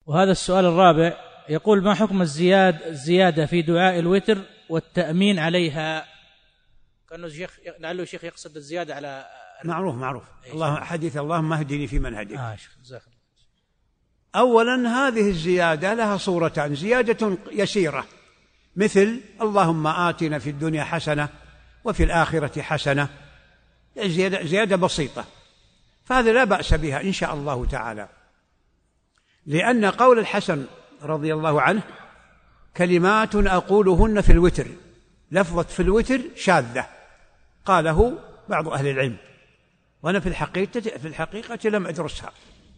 وهذا السؤال الرابع يقول: ما حكم الزيادة في دعاء الوتر والتأمين عليها؟ كأنه لعله الشيخ يقصد الزيادة على معروف الله حديث اللهم اهدني فيمن هديت. شيخ. أولا هذه الزيادة لها صورتان: زيادة يسيرة مثل اللهم آتنا في الدنيا حسنة وفي الآخرة حسنة، زيادة بسيطة، فهذا لا بأس بها إن شاء الله تعالى، لأن قول الحسن رضي الله عنه: كلمات أقولهن في الوتر، لفظة في الوتر شاذة، قاله بعض أهل العلم، وأنا في الحقيقة لم أدرسها.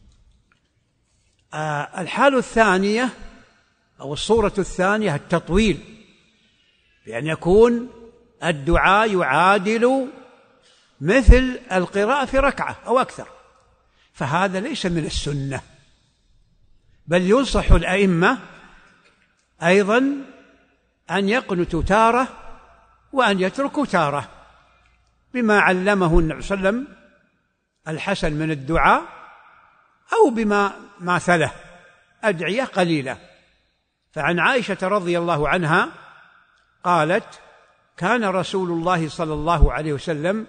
الحالة الثانية أو الصورة الثانية التطويل، بأن يكون الدعاء يعادل مثل القراءة في ركعة أو أكثر، فهذا ليس من السنة، بل ينصح الأئمة أيضا أن يقنتوا تارة وأن يتركوا تارة، بما علمه النبي صلى الله عليه وسلم الحسن من الدعاء، أو بما ماثله أدعية قليلة. فعن عائشة رضي الله عنها قالت: كان رسول الله صلى الله عليه وسلم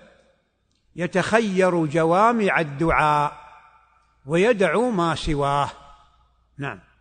يتخير جوامع الدعاء ويدعو ما سواه. نعم.